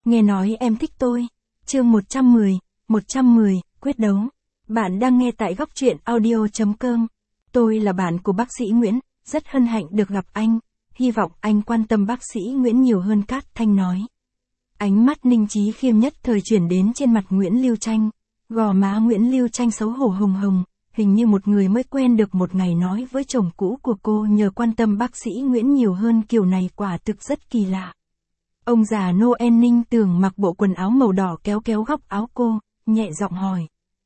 Nghe nói em thích tôi. Chương 110, quyết đấu. Bạn đang nghe tại góc truyện audio.com. Tôi là bạn của bác sĩ Nguyễn, rất hân hạnh được gặp anh. Hy vọng anh quan tâm bác sĩ Nguyễn nhiều hơn. Cát Thanh nói. Ánh mắt Ninh Chí Khiêm nhất thời chuyển đến trên mặt Nguyễn Lưu Tranh. Gò má Nguyễn Lưu Tranh xấu hổ hồng hồng, hình như một người mới quen được một ngày nói với chồng cũ của cô nhờ quan tâm bác sĩ Nguyễn nhiều hơn, kiểu này quả thực rất kỳ lạ. Ông già Noel Ninh Tường mặc bộ quần áo màu đỏ kéo kéo góc áo cô, nhẹ giọng hỏi.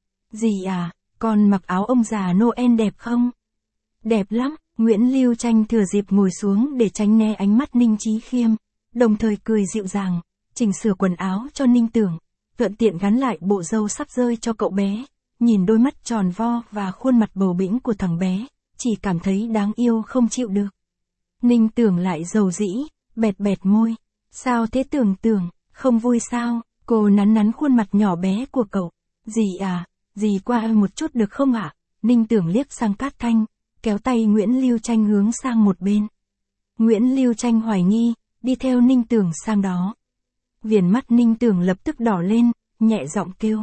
Dì à, con mặc áo ông già Noel đẹp không? Đẹp lắm. Nguyễn Lưu Tranh thừa dịp ngồi xuống để tránh né ánh mắt Ninh Chí Khiêm, đồng thời cười dịu dàng, chỉnh sửa quần áo cho Ninh Tường, thuận tiện gắn lại bộ râu sắp rơi cho cậu bé. Nhìn đôi mắt tròn vo và khuôn mặt bầu bĩnh của thằng bé, chỉ cảm thấy đáng yêu không chịu được. Ninh Tường lại dầu dĩ, bẹt bẹt môi. Sao thế Tường Tường, không vui sao? Cô nắn nắn khuôn mặt nhỏ bé của cậu. Dì à, dì qua một chút được không ạ? Ninh Tường liếc sang Cát Thanh, kéo tay Nguyễn Lưu Tranh hướng sang một bên. Nguyễn Lưu Tranh hoài nghi, đi theo Ninh Tường sang đó. Viền mắt Ninh Tường lập tức đỏ lên, nhẹ giọng kêu.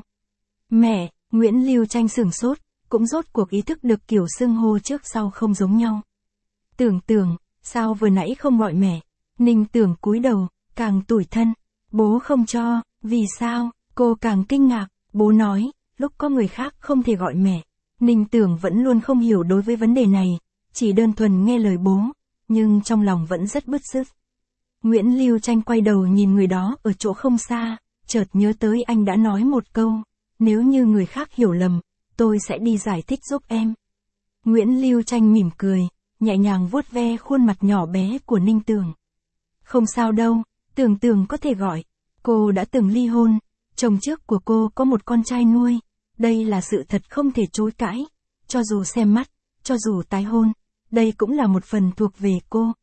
Mẹ! Nguyễn Lưu Tranh sửng sốt, cũng rốt cuộc ý thức được kiểu xưng hô trước sau không giống nhau. Tường Tường, sao vừa nãy không gọi mẹ? Ninh Tường cúi đầu, càng tủi thân. Bố không cho, vì sao? Cô càng kinh ngạc. Bố nói, lúc có người khác không thể gọi mẹ. Ninh Tường vẫn luôn không hiểu đối với vấn đề này, chỉ đơn thuần nghe lời bố, nhưng trong lòng vẫn rất bứt rứt. Nguyễn Lưu Tranh quay đầu nhìn người đó ở chỗ không xa, chợt nhớ tới anh đã nói một câu. Nếu như người khác hiểu lầm, tôi sẽ đi giải thích giúp em. Nguyễn Lưu Tranh mỉm cười, nhẹ nhàng vuốt ve khuôn mặt nhỏ bé của Ninh Tường. Không sao đâu, Tường Tường có thể gọi. Cô đã từng ly hôn, chồng trước của cô có một con trai nuôi. Đây là sự thật không thể chối cãi. Cho dù xem mắt, cho dù tái hôn, đây cũng là một phần thuộc về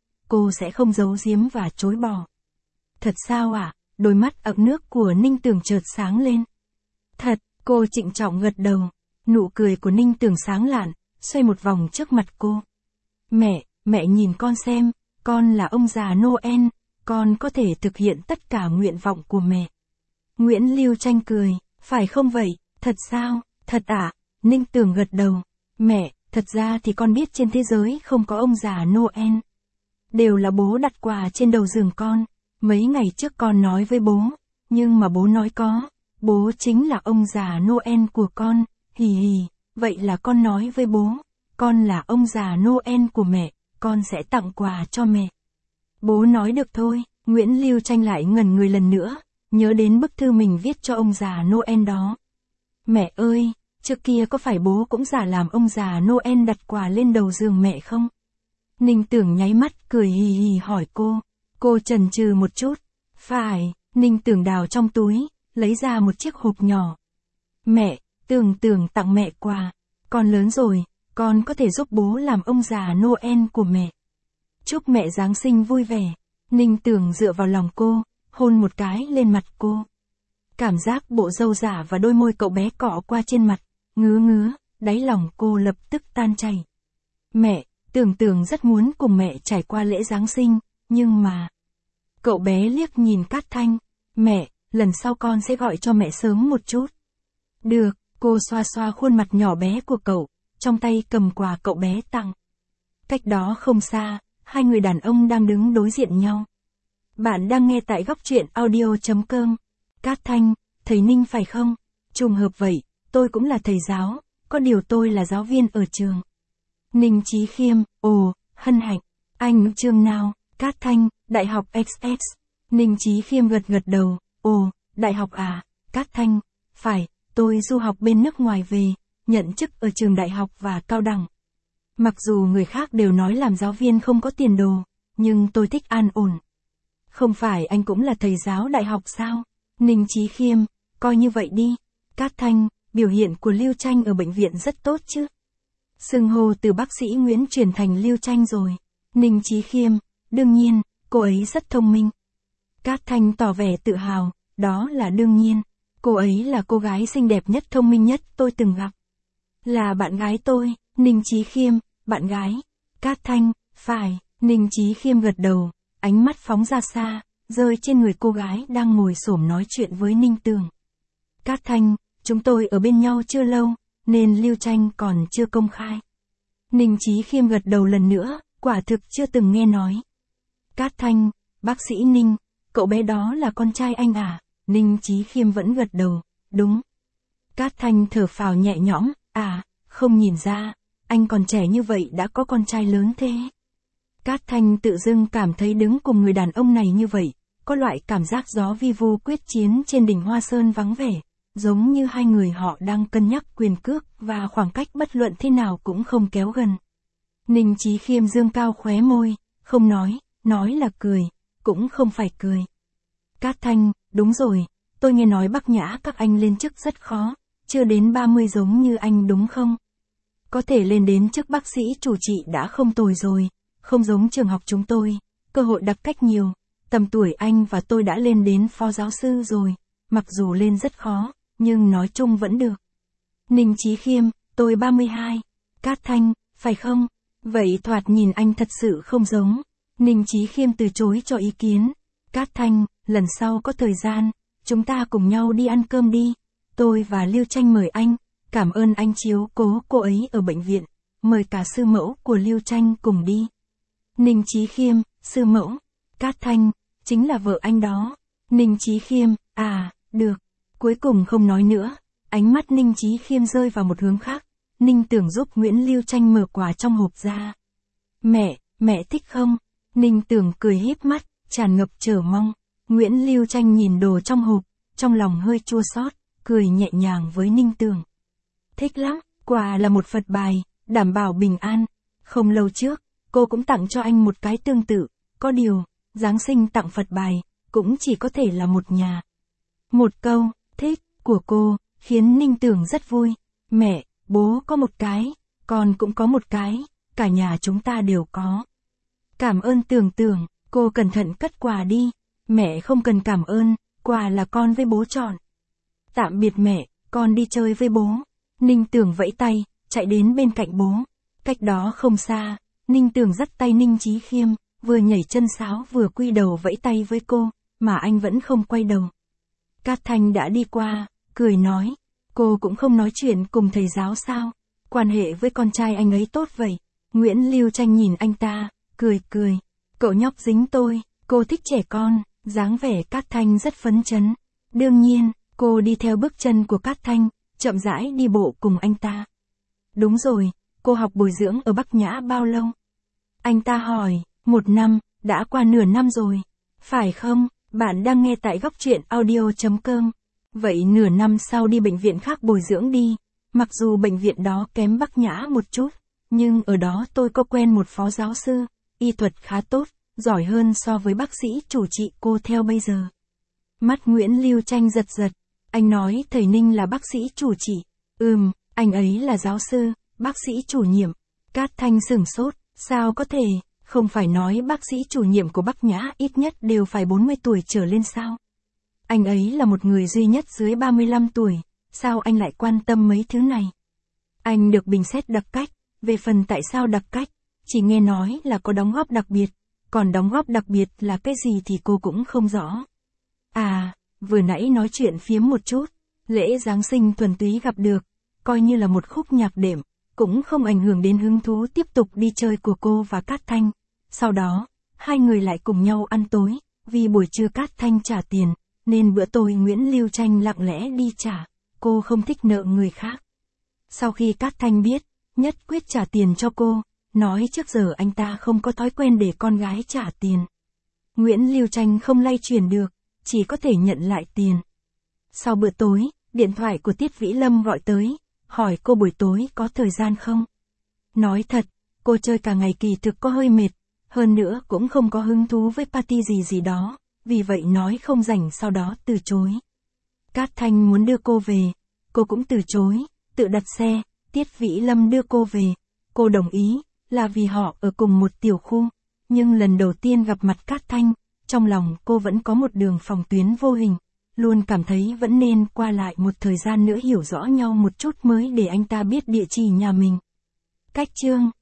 cô sẽ không giấu giếm và chối bỏ. Thật sao ạ? Đôi mắt ẩn nước của Ninh Tường chợt sáng lên. Thật, cô trịnh trọng gật đầu. Nụ cười của Ninh Tường sáng lạn, xoay một vòng trước mặt cô. Mẹ nhìn con xem, con là ông già Noel, con có thể thực hiện tất cả nguyện vọng của mẹ. Nguyễn Lưu Tranh cười, phải không vậy, thật sao, thật ạ? Ninh Tường gật đầu. Mẹ, thật ra thì con biết trên thế giới không có ông già Noel. Đều là bố đặt quà trên đầu giường con. Mấy ngày trước con nói với bố, nhưng mà bố nói có. Bố chính là ông già Noel của con, hì hì, vậy là con nói với bố, con là ông già Noel của mẹ, con sẽ tặng quà cho mẹ. Bố nói được thôi. Nguyễn Lưu Tranh lại ngẩn người lần nữa, nhớ đến bức thư mình viết cho ông già Noel đó. Mẹ ơi, trước kia có phải bố cũng giả làm ông già Noel đặt quà lên đầu giường mẹ không? Ninh Tường nháy mắt cười hì hì hỏi cô chần chừ một chút. Phải. Ninh Tường đào trong túi, lấy ra một chiếc hộp nhỏ. Mẹ, Tường tặng mẹ quà. Con lớn rồi, con có thể giúp bố làm ông già Noel của mẹ. Chúc mẹ Giáng sinh vui vẻ. Ninh Tường dựa vào lòng cô, hôn một cái lên mặt cô. Cảm giác bộ râu giả và đôi môi cậu bé cọ qua trên mặt, ngứa, đáy lòng cô lập tức tan chảy. Mẹ, Tường rất muốn cùng mẹ trải qua lễ Giáng sinh, nhưng mà... Cậu bé liếc nhìn Cát Thanh. Mẹ, lần sau con sẽ gọi cho mẹ sớm một chút. Được, cô xoa xoa khuôn mặt nhỏ bé của cậu, trong tay cầm quà cậu bé tặng. Cách đó không xa, hai người đàn ông đang đứng đối diện nhau. Bạn đang nghe tại góc truyện audio.com. Cát Thanh, thầy Ninh phải không? Trùng hợp vậy, tôi cũng là thầy giáo, có điều tôi là giáo viên ở trường. Ninh Chí Khiêm, ồ, hân hạnh. Anh trường nào? Cát Thanh, Đại học XX. Ninh Chí Khiêm gật đầu, ồ, đại học à? Cát Thanh, phải, tôi du học bên nước ngoài về, nhận chức ở trường đại học và cao đẳng. Mặc dù người khác đều nói làm giáo viên không có tiền đồ, nhưng tôi thích an ổn. Không phải anh cũng là thầy giáo đại học sao? Ninh Chí Khiêm, coi như vậy đi. Cát Thanh, biểu hiện của Lưu Tranh ở bệnh viện rất tốt chứ. Xưng hô từ bác sĩ Nguyễn chuyển thành Lưu Tranh rồi. Ninh Chí Khiêm, đương nhiên, cô ấy rất thông minh. Cát Thanh tỏ vẻ tự hào, đó là đương nhiên. Cô ấy là cô gái xinh đẹp nhất thông minh nhất tôi từng gặp. Là bạn gái tôi. Ninh Chí Khiêm, bạn gái. Cát Thanh, phải. Ninh Chí Khiêm gật đầu, ánh mắt phóng ra xa, rơi trên người cô gái đang ngồi xổm nói chuyện với Ninh Tường. Cát Thanh, chúng tôi ở bên nhau chưa lâu, nên lưu tranh còn chưa công khai. Ninh Chí Khiêm gật đầu lần nữa, quả thực chưa từng nghe nói. Cát Thanh, bác sĩ Ninh, cậu bé đó là con trai anh à? Ninh Chí Khiêm vẫn gật đầu, đúng. Cát Thanh thở phào nhẹ nhõm, không nhìn ra, anh còn trẻ như vậy đã có con trai lớn thế. Cát Thanh tự dưng cảm thấy đứng cùng người đàn ông này như vậy, có loại cảm giác gió vi vu quyết chiến trên đỉnh Hoa Sơn vắng vẻ, giống như hai người họ đang cân nhắc quyền cước và khoảng cách bất luận thế nào cũng không kéo gần. Ninh Chí Khiêm dương cao khóe môi, không nói là cười, cũng không phải cười. Cát Thanh, đúng rồi, tôi nghe nói Bắc Nhã các anh lên chức rất khó, chưa đến 30 giống như anh đúng không? Có thể lên đến chức bác sĩ chủ trị đã không tồi rồi, không giống trường học chúng tôi, cơ hội đặc cách nhiều, tầm tuổi anh và tôi đã lên đến phó giáo sư rồi, mặc dù lên rất khó, nhưng nói chung vẫn được. Ninh Chí Khiêm, tôi 32. Cát Thanh, phải không? Vậy thoạt nhìn anh thật sự không giống. Ninh Chí Khiêm từ chối cho ý kiến. Cát Thanh, lần sau có thời gian, chúng ta cùng nhau đi ăn cơm đi. Tôi và Lưu Tranh mời anh, cảm ơn anh chiếu cố cô ấy ở bệnh viện, mời cả sư mẫu của Lưu Tranh cùng đi. Ninh Chí Khiêm, sư mẫu. Cát Thanh, chính là vợ anh đó. Ninh Chí Khiêm, được. Cuối cùng không nói nữa, ánh mắt Ninh Chí Khiêm rơi vào một hướng khác. Ninh Tưởng giúp Nguyễn Lưu Tranh mở quà trong hộp ra. Mẹ thích không? Ninh Tưởng cười híp mắt, tràn ngập chờ mong. Nguyễn Lưu Tranh nhìn đồ trong hộp, trong lòng hơi chua xót, cười nhẹ nhàng với Ninh Tưởng. Thích lắm, quà là một Phật bài, đảm bảo bình an. Không lâu trước, cô cũng tặng cho anh một cái tương tự, có điều, Giáng sinh tặng Phật bài, cũng chỉ có thể là một nhà. Một câu, thích, của cô, khiến Ninh Tưởng rất vui. Mẹ, bố có một cái, con cũng có một cái, cả nhà chúng ta đều có. Cảm ơn Tưởng, cô cẩn thận cất quà đi. Mẹ không cần cảm ơn, quà là con với bố chọn. Tạm biệt mẹ, con đi chơi với bố. Ninh Tưởng vẫy tay, chạy đến bên cạnh bố. Cách đó không xa, Ninh Tưởng dắt tay Ninh Chí Khiêm, vừa nhảy chân sáo vừa quy đầu vẫy tay với cô, mà anh vẫn không quay đầu. Cát Thanh đã đi qua, cười nói, cô cũng không nói chuyện cùng thầy giáo sao, quan hệ với con trai anh ấy tốt vậy. Nguyễn Lưu Tranh nhìn anh ta, cười, cậu nhóc dính tôi, cô thích trẻ con, dáng vẻ Cát Thanh rất phấn chấn. Đương nhiên, cô đi theo bước chân của Cát Thanh, chậm rãi đi bộ cùng anh ta. Đúng rồi, cô học bồi dưỡng ở Bắc Nhã bao lâu? Anh ta hỏi, 1 năm, đã qua nửa năm rồi. Phải không? Bạn đang nghe tại góc truyện audio.com. Vậy nửa năm sau đi bệnh viện khác bồi dưỡng đi. Mặc dù bệnh viện đó kém Bắc Nhã một chút, nhưng ở đó tôi có quen một phó giáo sư, y thuật khá tốt, giỏi hơn so với bác sĩ chủ trị cô theo bây giờ. Mắt Nguyễn Lưu Tranh giật, anh nói thầy Ninh là bác sĩ chủ trị. Anh ấy là giáo sư, bác sĩ chủ nhiệm. Cát Thanh sửng sốt, sao có thể, không phải nói bác sĩ chủ nhiệm của Bắc Nhã ít nhất đều phải 40 tuổi trở lên sao? Anh ấy là một người duy nhất dưới 35 tuổi, sao anh lại quan tâm mấy thứ này? Anh được bình xét đặc cách, về phần tại sao đặc cách, chỉ nghe nói là có đóng góp đặc biệt, còn đóng góp đặc biệt là cái gì thì cô cũng không rõ. Vừa nãy nói chuyện phiếm một chút, lễ Giáng sinh thuần túy gặp được, coi như là một khúc nhạc đệm, cũng không ảnh hưởng đến hứng thú tiếp tục đi chơi của cô và Cát Thanh. Sau đó, hai người lại cùng nhau ăn tối, vì buổi trưa Cát Thanh trả tiền, nên bữa tối Nguyễn Lưu Tranh lặng lẽ đi trả, cô không thích nợ người khác. Sau khi Cát Thanh biết, nhất quyết trả tiền cho cô, nói trước giờ anh ta không có thói quen để con gái trả tiền. Nguyễn Lưu Tranh không lay chuyển được, chỉ có thể nhận lại tiền. Sau bữa tối, điện thoại của Tiết Vĩ Lâm gọi tới, hỏi cô buổi tối có thời gian không. Nói thật, cô chơi cả ngày kỳ thực có hơi mệt, hơn nữa cũng không có hứng thú với party gì đó, vì vậy nói không rảnh sau đó từ chối. Cát Thanh muốn đưa cô về, cô cũng từ chối, tự đặt xe, Tiết Vĩ Lâm đưa cô về. Cô đồng ý, là vì họ ở cùng một tiểu khu, nhưng lần đầu tiên gặp mặt Cát Thanh, trong lòng cô vẫn có một đường phòng tuyến vô hình, luôn cảm thấy vẫn nên qua lại một thời gian nữa hiểu rõ nhau một chút mới để anh ta biết địa chỉ nhà mình. Cách chương